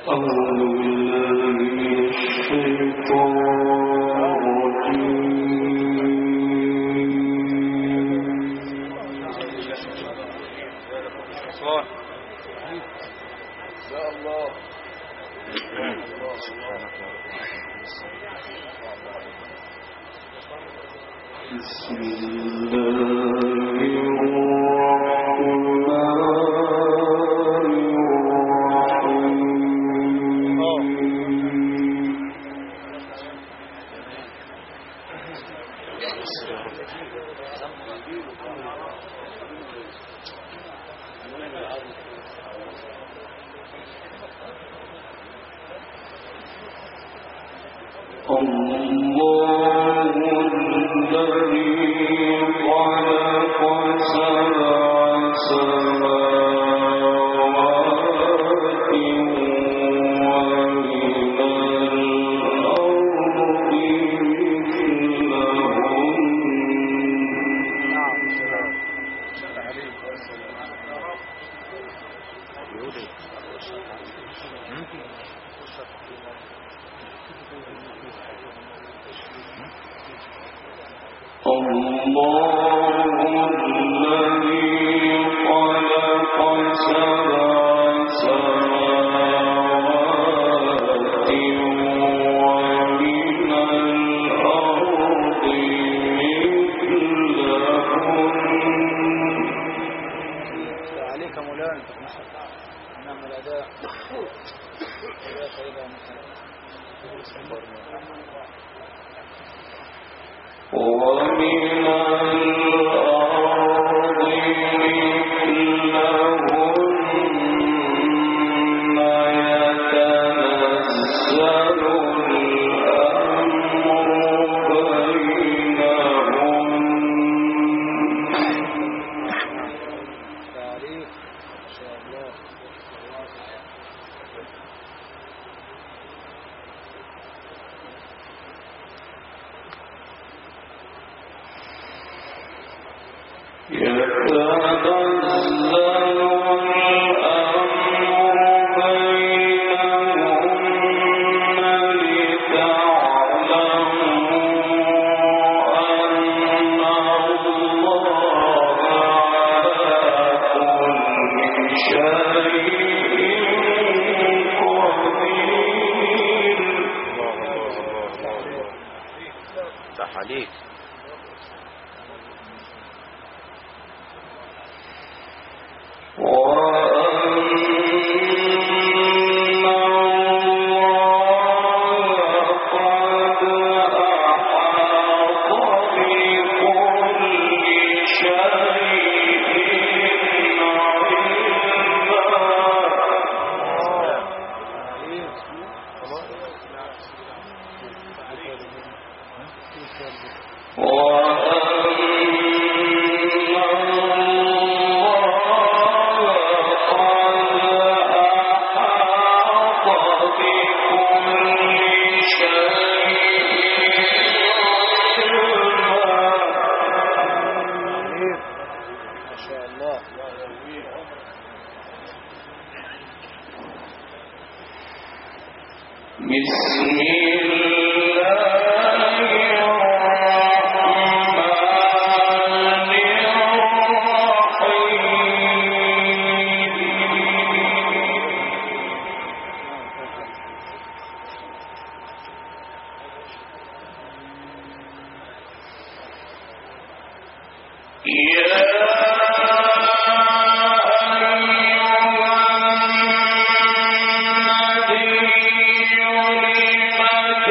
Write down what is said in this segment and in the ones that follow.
يُرِيدُ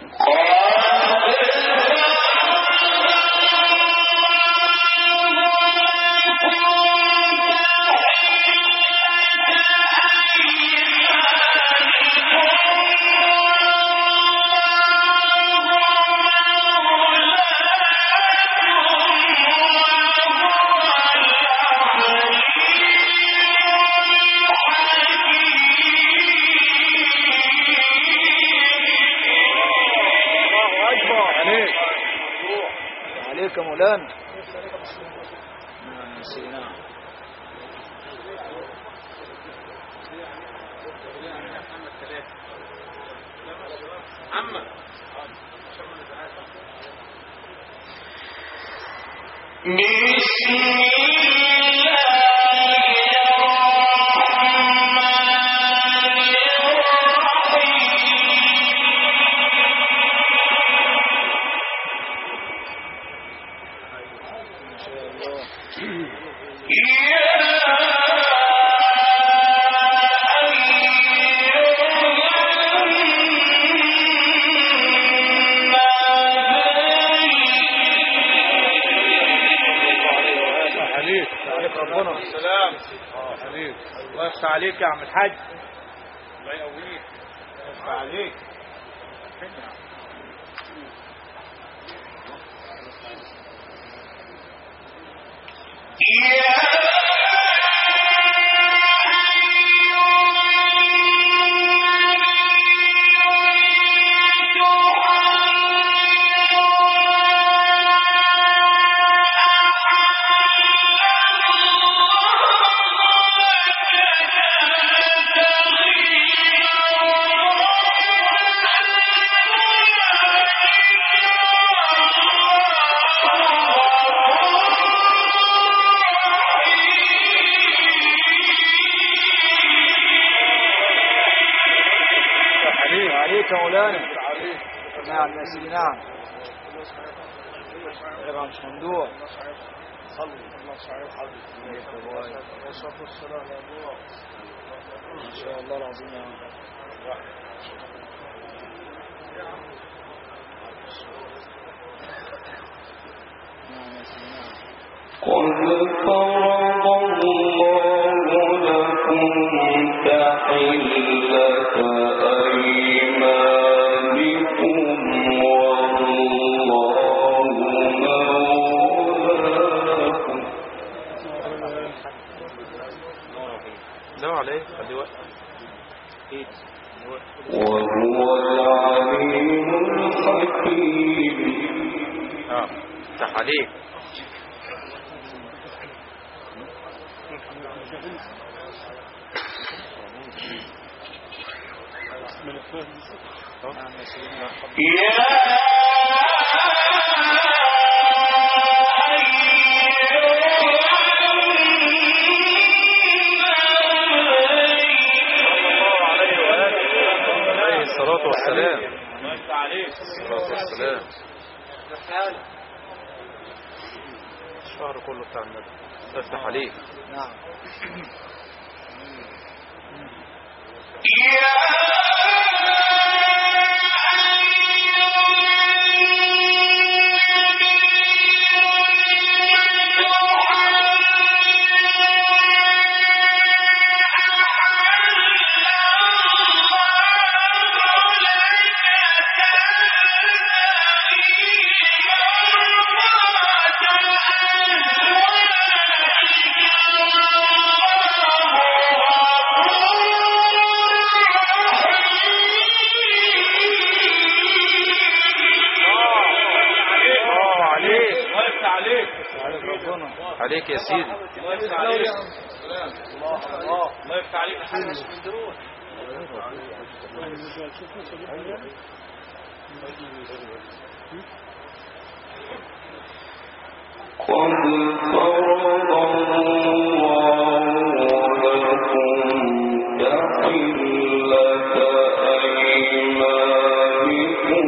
عليك يا مولانا. نسينا. محمد الله يفتح عليك يا عم الحاج. الله يقويك. الله يفتح عليك. عليك مولانا. نعم يا سيدي. نعم طبعا مش ممدوح. صلي الله صحيح حضرتك والصلاة والسلام على الله ان شاء الله العظيم يا رب. نعم يا سيدي. نعم. قد فرض الله لكم تحلة وهو العليم الحكيم. افتح عليك. الصلاة والسلام. الصلاة والسلام. الشهر كله بتاع النبي. افتح عليك. نعم. عليك يا سيدي. الله يفتح عليك. الله يفتح عليك يا حسن من دروس. قد فرض الله لكم تحلة أيمانكم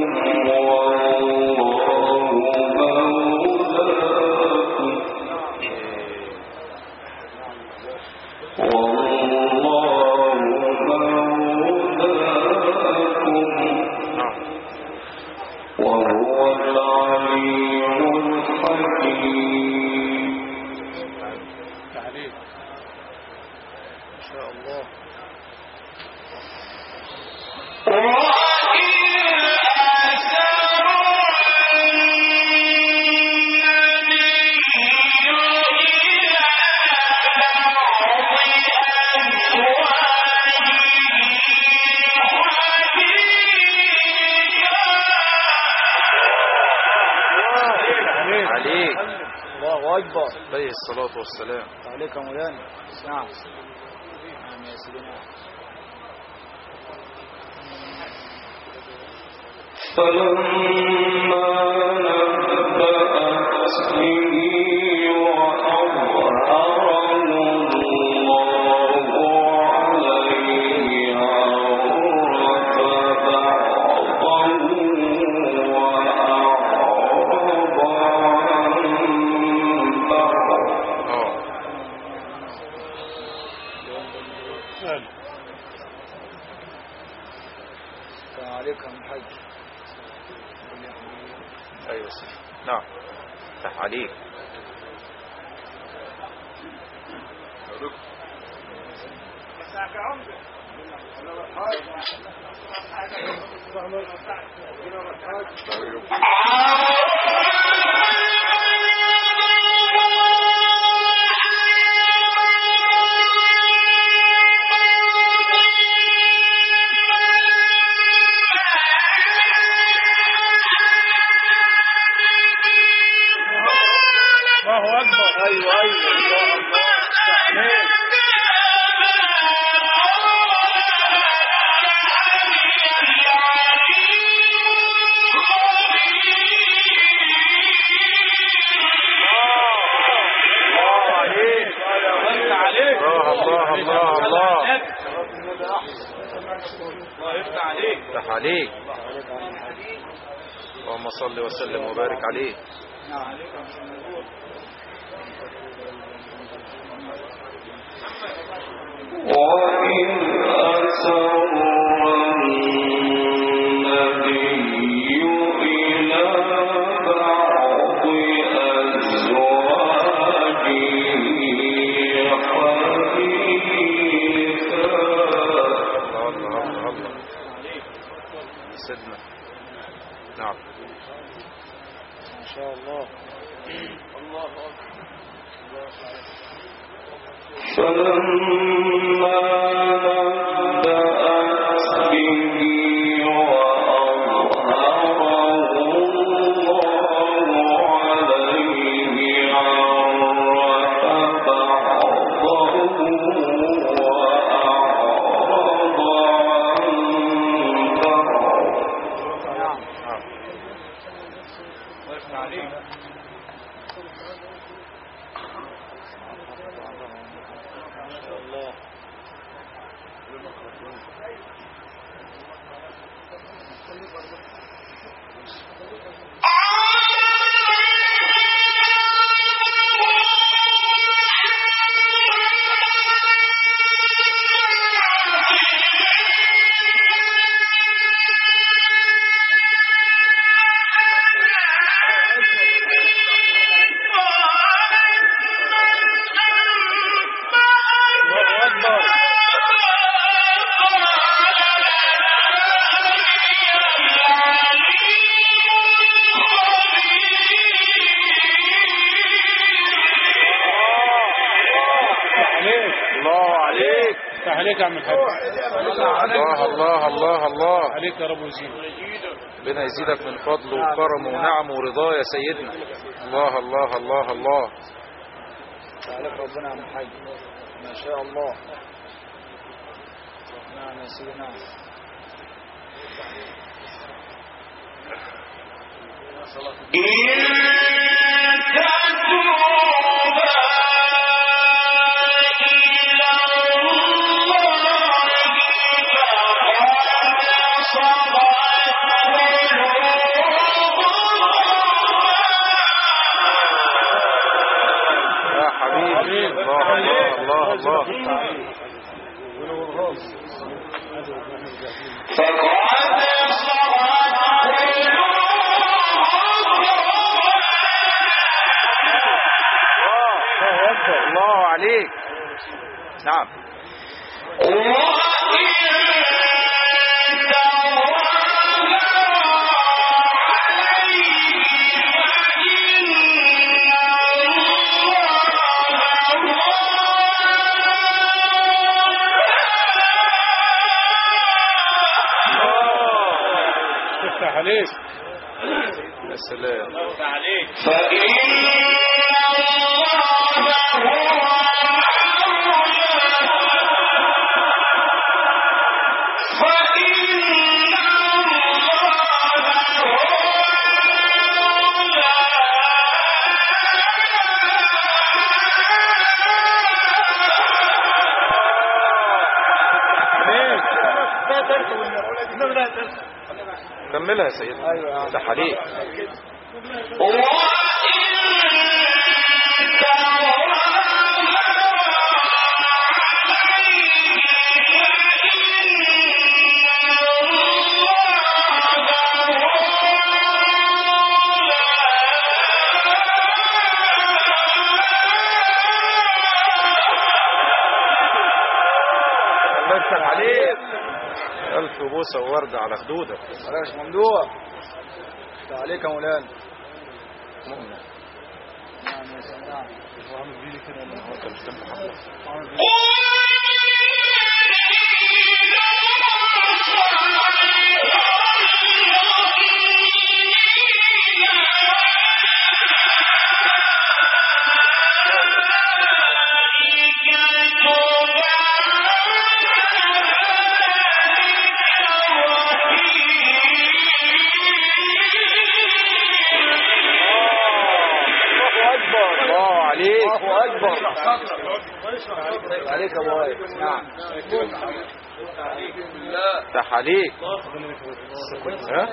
أكبر. عليه الصلاة والسلام. عليك يا مولانا. نعم. نعم يا سيدنا. فلما نبأت به وأظهره الله عليه عرف بعضه وأعرض عن بعض. عليك من حج. أيوة سيدي. نعم. فتح عليك. الله أكبر. أيوة أيوة. الله يفتح عليك. اللهم صل وسلم وبارك عليه. وإذ أسر النبي إلى بعض أزواجه حديثا. الله سيدنا. نعم. ما شاء الله. فلما نبأت به وأظهره الله عليه عرف بعضه وأعرض عن بعض. عليك يا عم الحاج. الله الله الله الله عليك يا رب ويزيدك. ربنا يزيدك من فضله وكرمه ونعمه ورضاه يا سيدنا. الله الله الله الله. عليك ربنا يا عم الحاج. ما شاء الله. نعم يا سيدنا. الله عليك. نعم. افتح عليك. يا سلام. فإن كملها يا سيدنا. ايوه يا عم. ده حليق. الله يفتح عليك. ألف بوسة ووردة على خدودك. بلاش ممدوح. ده عليك يا مولانا. مؤمن. نعم يا سلام. هو عامل بيلي كده ولا هو كان مش تنفع حفلة؟ الله عليك. الله أكبر. عليك يا ابو وائل. نعم. افتح عليك. ها؟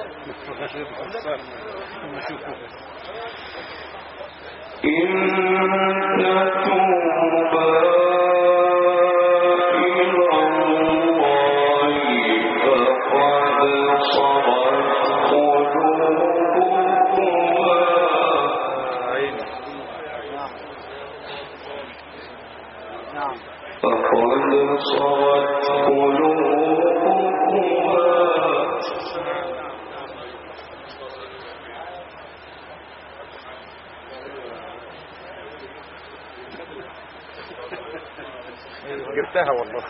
نعم. فقد صغت قلوبكما. جبتها والله.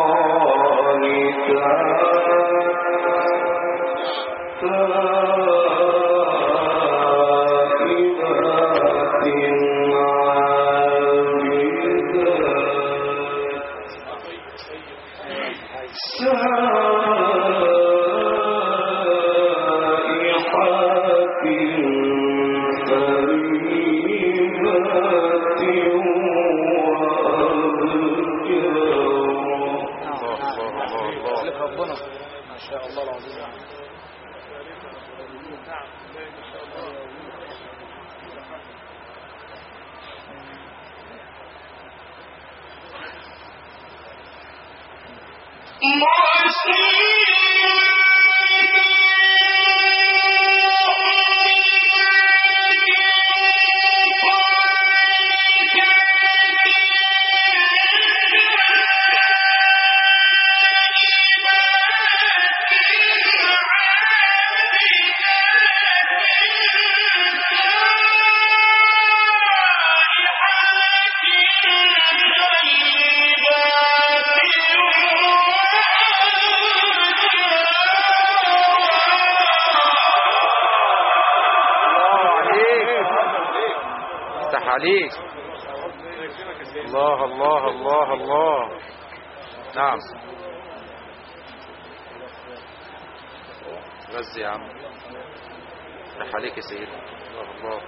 قانتا عليك. الله الله الله الله. نعم غزي يا عم. افتح عليك يا سيدي. الله الله.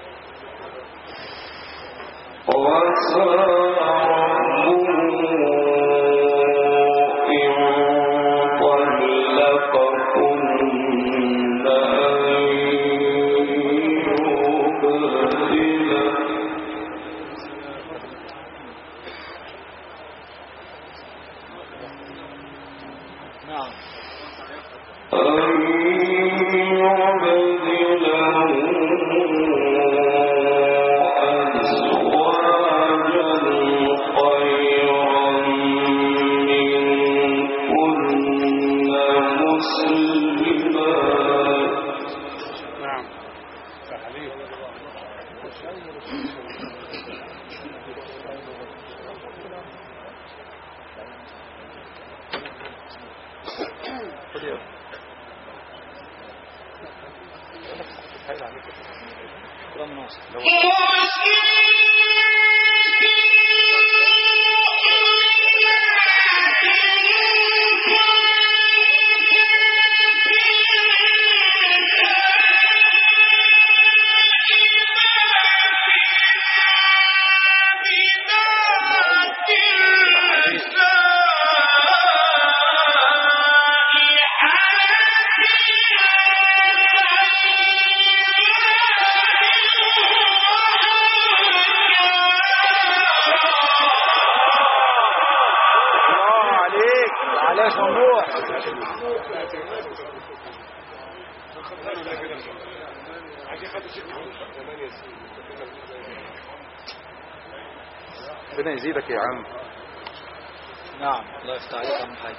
ربنا يزيدك يا عم. نعم الله يفتح عليك يا عم حاج.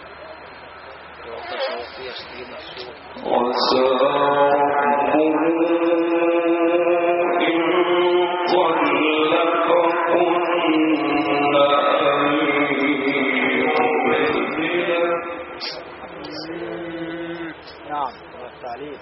نعم الله يفتح عليك.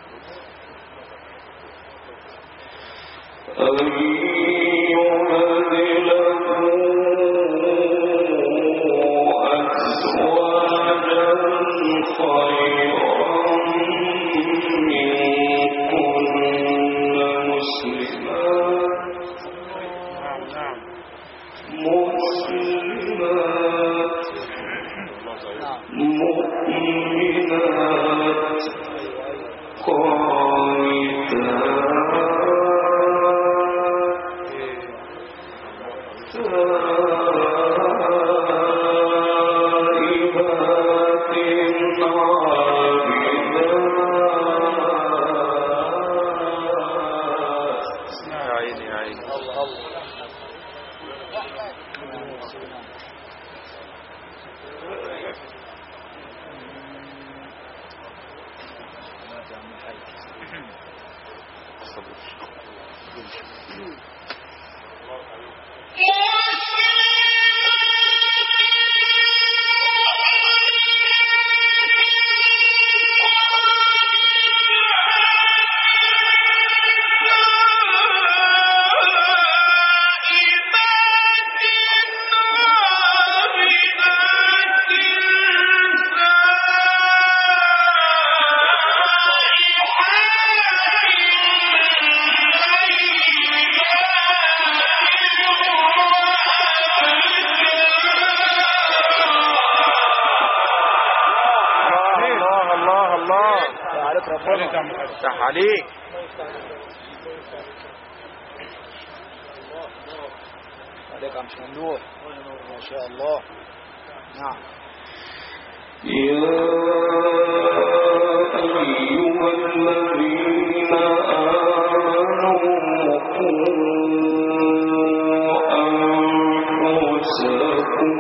افتح عليك. عليك عم ممدوح ما شاء الله. نعم. يا أيها الذين آمنوا قوا أنفسكم.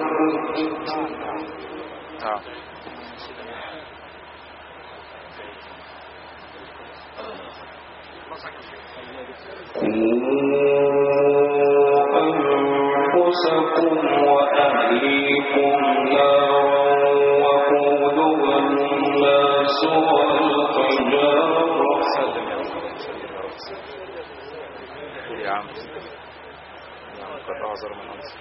أنفسكم وأهليكم نارا وقودها الناس والحجارة. قد أعذر من أنصر.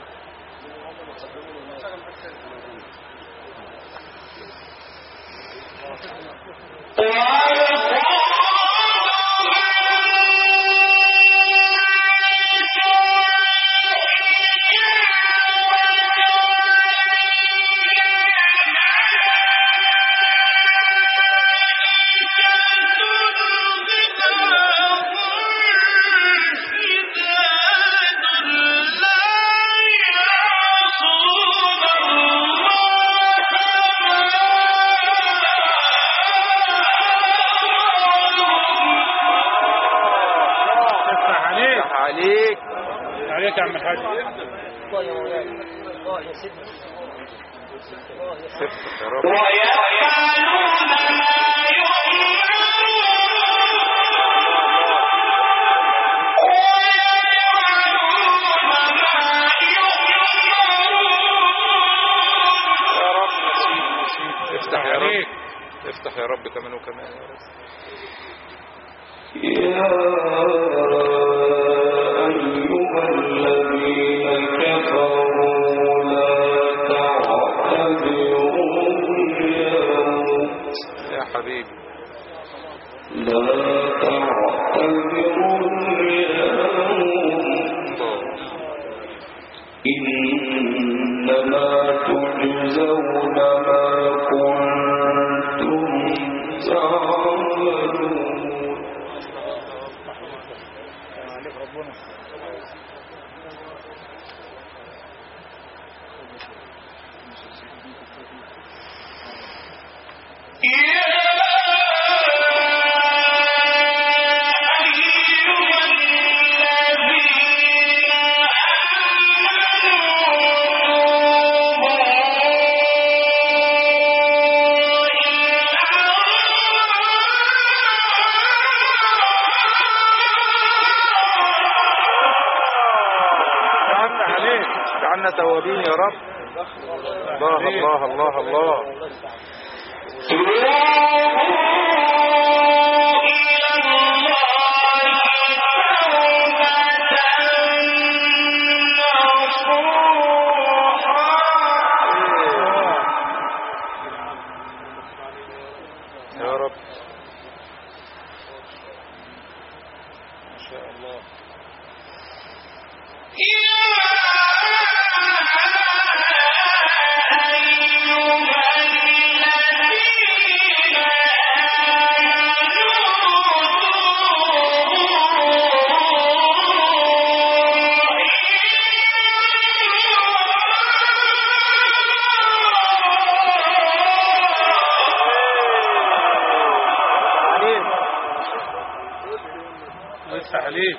عليك عليك يا عم الحاج. الله يا مولانا، الله يا سيدنا، الله يا سيدنا. سبت يا رب. افتح يا رب، افتح يا رب كمان وكمان يا رب. يا أيها الذين كفروا لا تعتذروا اليوم، يا حبيبي لا تعتذروا اليوم، إنما تجزون ما كنتم تعملون. اجعلنا توابين يا رب. الله الله الله الله. يا رب ما شاء الله. عليك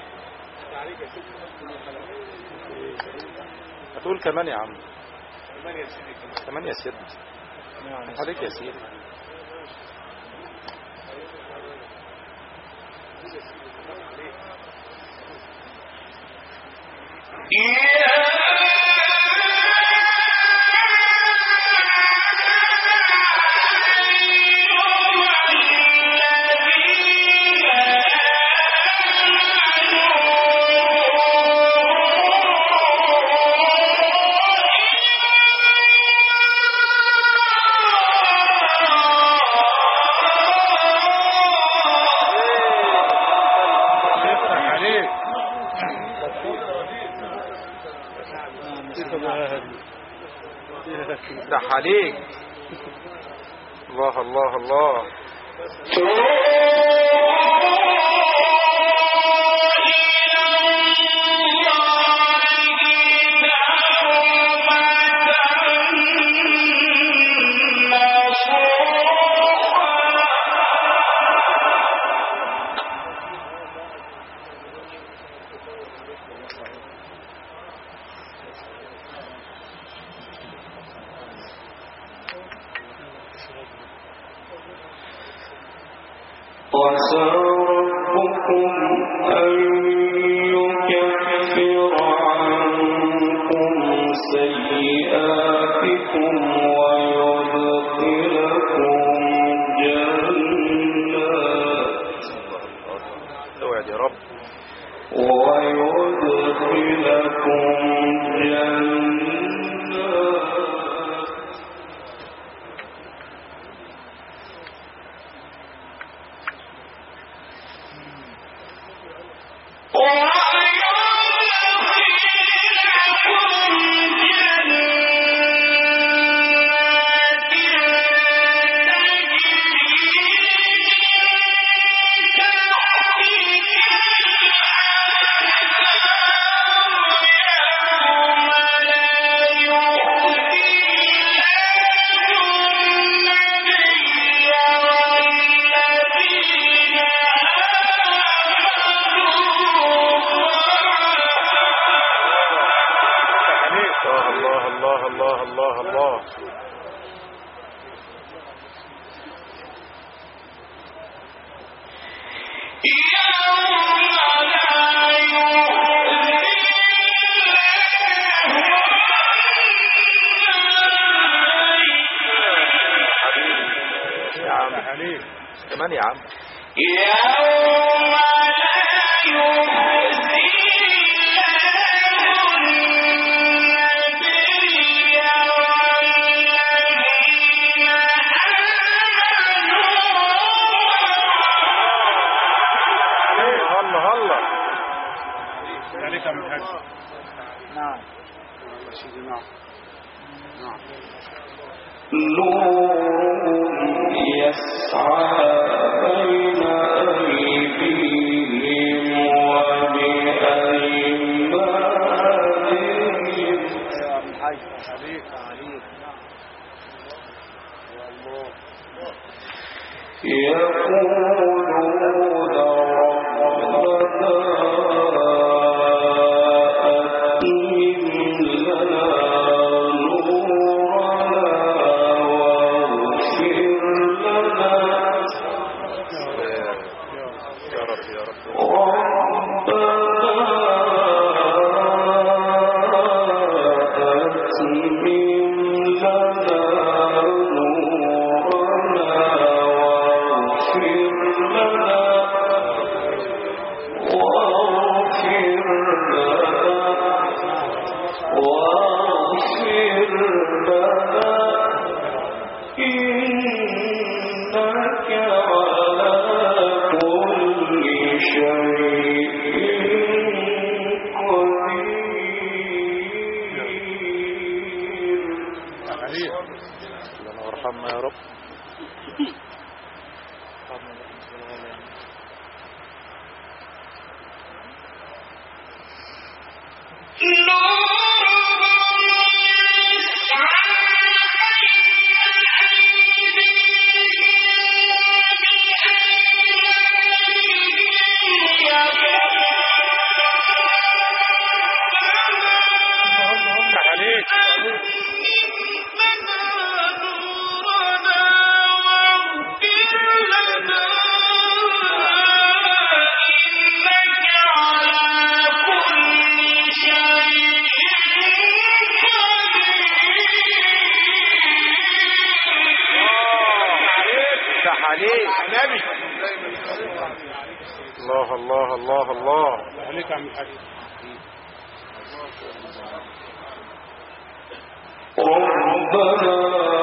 هتقول كمان يا عم. كمان يا سيدي. عليك يا سيدي. افتح عليك. الله الله الله. عسى ربكم أن يكفر عنكم سيئاتكم ويدخلكم جنات توعد يا رب. ويدخلكم كمان يا عم يوم عليك من حاجة. نعم نور يسعى بين أيديهم وبأيمانهم عليك يقولون ربنا أتمم لنا نورنا واغفر لنا يا رب يا رب ارحمنا يا رب الله الله الله الله عليك يا عم الحاج. ربنا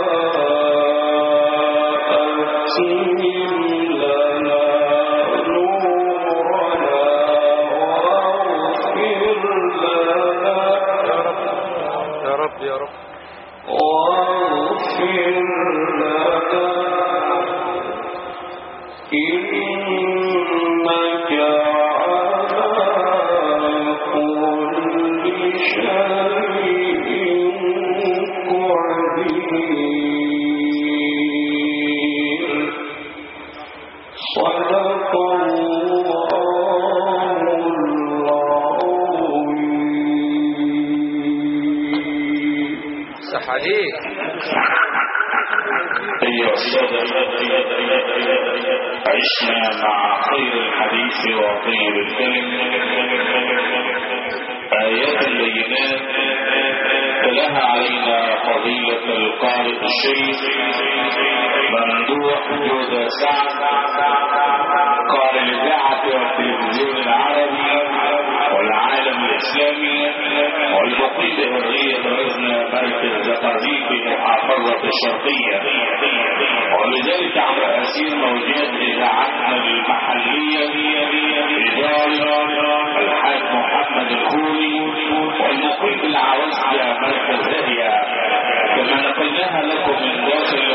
أتمم لنا نورنا واغفر لنا يا رب يا رب واغفر لنا إنك على كل شيء قدير صدق الله العظيم. صح عليك. أيها السادة عشنا مع خير الحديث وطيب الكلم آيات بينات تلاها علينا فضيلة القارئ الشيخ ممدوح جودة سعد قارئ الإذاعة والتلفزيون العربي والعالم بهرية رزن مركز زقازيق في محافظة الشرقية، ولذلك عن رئاسين موجات إذاعتنا المحلية إدارة الحاج محمد الخوري والمقيم بالعوزة مركز هدية، كما نقلناها لكم من داخل